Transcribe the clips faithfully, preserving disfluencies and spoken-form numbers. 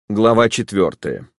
Глава четвертая.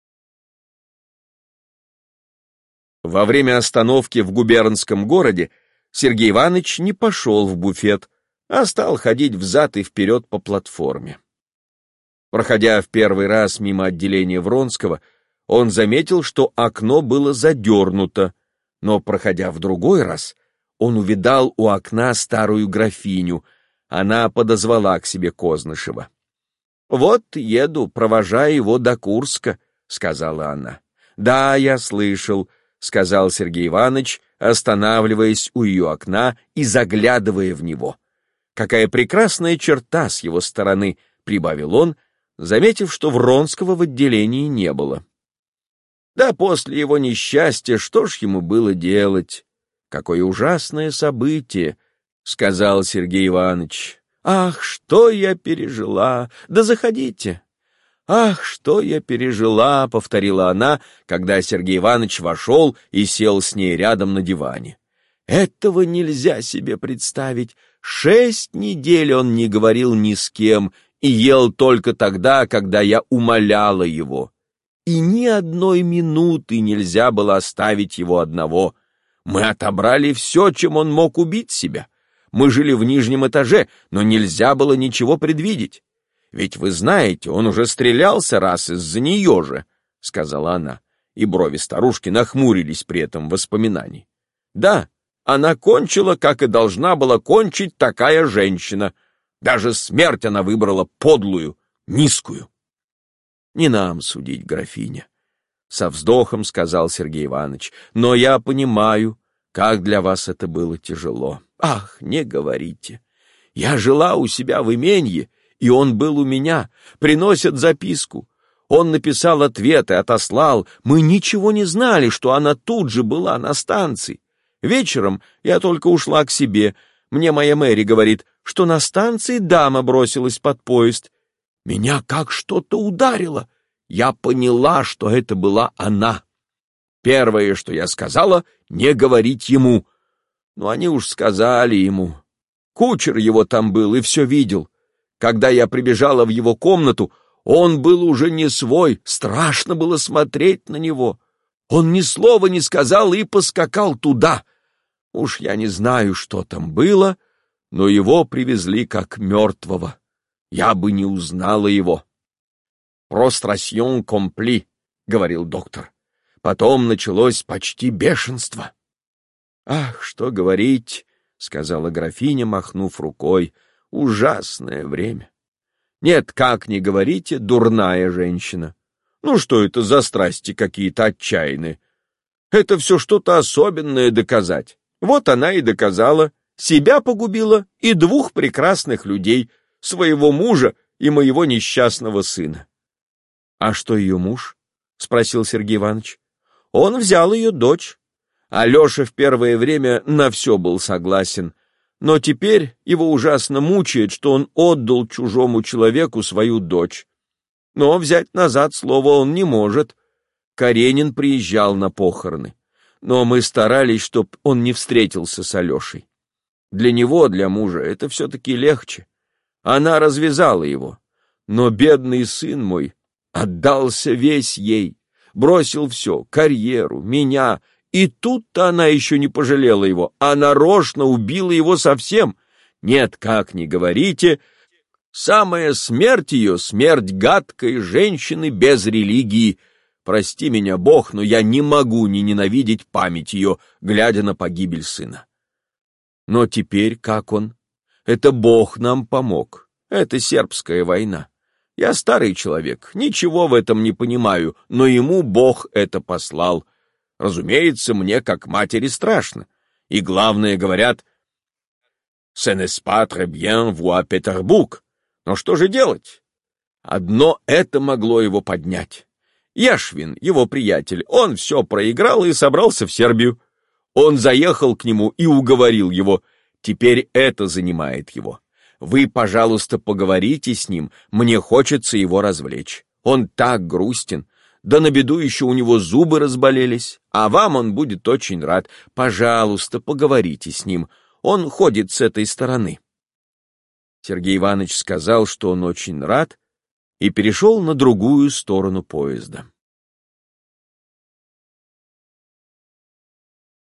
Во время остановки в губернском городе Сергей Иванович не пошел в буфет, а стал ходить взад и вперед по платформе. Проходя в первый раз мимо отделения Вронского, он заметил, что окно было задернуто, но, проходя в другой раз, он увидал у окна старую графиню. Она подозвала к себе Кознышева. «Вот еду, провожая его до Курска», — сказала она. «Да, я слышал», — сказал Сергей Иванович, останавливаясь у ее окна и заглядывая в него. «Какая прекрасная черта с его стороны», — прибавил он, заметив, что Вронского в отделении не было. «Да после его несчастья что ж ему было делать? Какое ужасное событие», — сказал Сергей Иванович. «Ах, что я пережила! Да заходите!» «Ах, что я пережила!» — повторила она, когда Сергей Иванович вошел и сел с ней рядом на диване. «Этого нельзя себе представить. Шесть недель он не говорил ни с кем и ел только тогда, когда я умоляла его. И ни одной минуты нельзя было оставить его одного. Мы отобрали все, чем он мог убить себя. Мы жили в нижнем этаже, но нельзя было ничего предвидеть. Ведь вы знаете, он уже стрелялся раз из-за нее же», — сказала она, и брови старушки нахмурились при этом воспоминании. «Да, она кончила, как и должна была кончить такая женщина. Даже смерть она выбрала подлую, низкую». «Не нам судить, графиня», — со вздохом сказал Сергей Иванович, «но я понимаю, как для вас это было тяжело. Ах, не говорите. Я жила у себя в именье, и он был у меня. Приносят записку. Он написал ответ и отослал. Мы ничего не знали, что она тут же была на станции. Вечером я только ушла к себе. Мне моя Мэри говорит, что на станции дама бросилась под поезд. Меня как что-то ударило. Я поняла, что это была она. Первое, что я сказала, не говорить ему. Но они уж сказали ему. Кучер его там был и все видел. Когда я прибежала в его комнату, он был уже не свой, страшно было смотреть на него. Он ни слова не сказал и поскакал туда. Уж я не знаю, что там было, но его привезли как мертвого. Я бы не узнала его. «Прострасьон компли», — говорил доктор. Потом началось почти бешенство. «Ах, что говорить», — сказала графиня, махнув рукой, — «ужасное время. Нет, как ни говорите, дурная женщина. Ну что это за страсти какие-то отчаянные? Это все что-то особенное доказать. Вот она и доказала, себя погубила и двух прекрасных людей, своего мужа и моего несчастного сына». «А что ее муж?» — спросил Сергей Иванович. «Он взял ее дочь. Алеша в первое время на все был согласен, но теперь его ужасно мучает, что он отдал чужому человеку свою дочь. Но взять назад слово он не может. Каренин приезжал на похороны, но мы старались, чтоб он не встретился с Алешей. Для него, для мужа, это все-таки легче. Она развязала его, но бедный сын мой отдался весь ей, бросил все, карьеру, меня, и тут-то она еще не пожалела его, а нарочно убила его совсем. Нет, как ни говорите, самая смерть ее — смерть гадкой женщины без религии. Прости меня, Бог, но я не могу не ненавидеть память ее, глядя на погибель сына. Но теперь как он? Это Бог нам помог. Это сербская война. Я старый человек, ничего в этом не понимаю, но ему Бог это послал. Разумеется, мне, как матери, страшно. И главное, говорят, «Ce n'est pas très bien voir Петербург». Но что же делать? Одно это могло его поднять. Яшвин, его приятель, он все проиграл и собрался в Сербию. Он заехал к нему и уговорил его. Теперь это занимает его. Вы, пожалуйста, поговорите с ним, мне хочется его развлечь. Он так грустен. Да на беду еще у него зубы разболелись, а вам он будет очень рад. Пожалуйста, поговорите с ним. Он ходит с этой стороны». Сергей Иванович сказал, что он очень рад, и перешел на другую сторону поезда.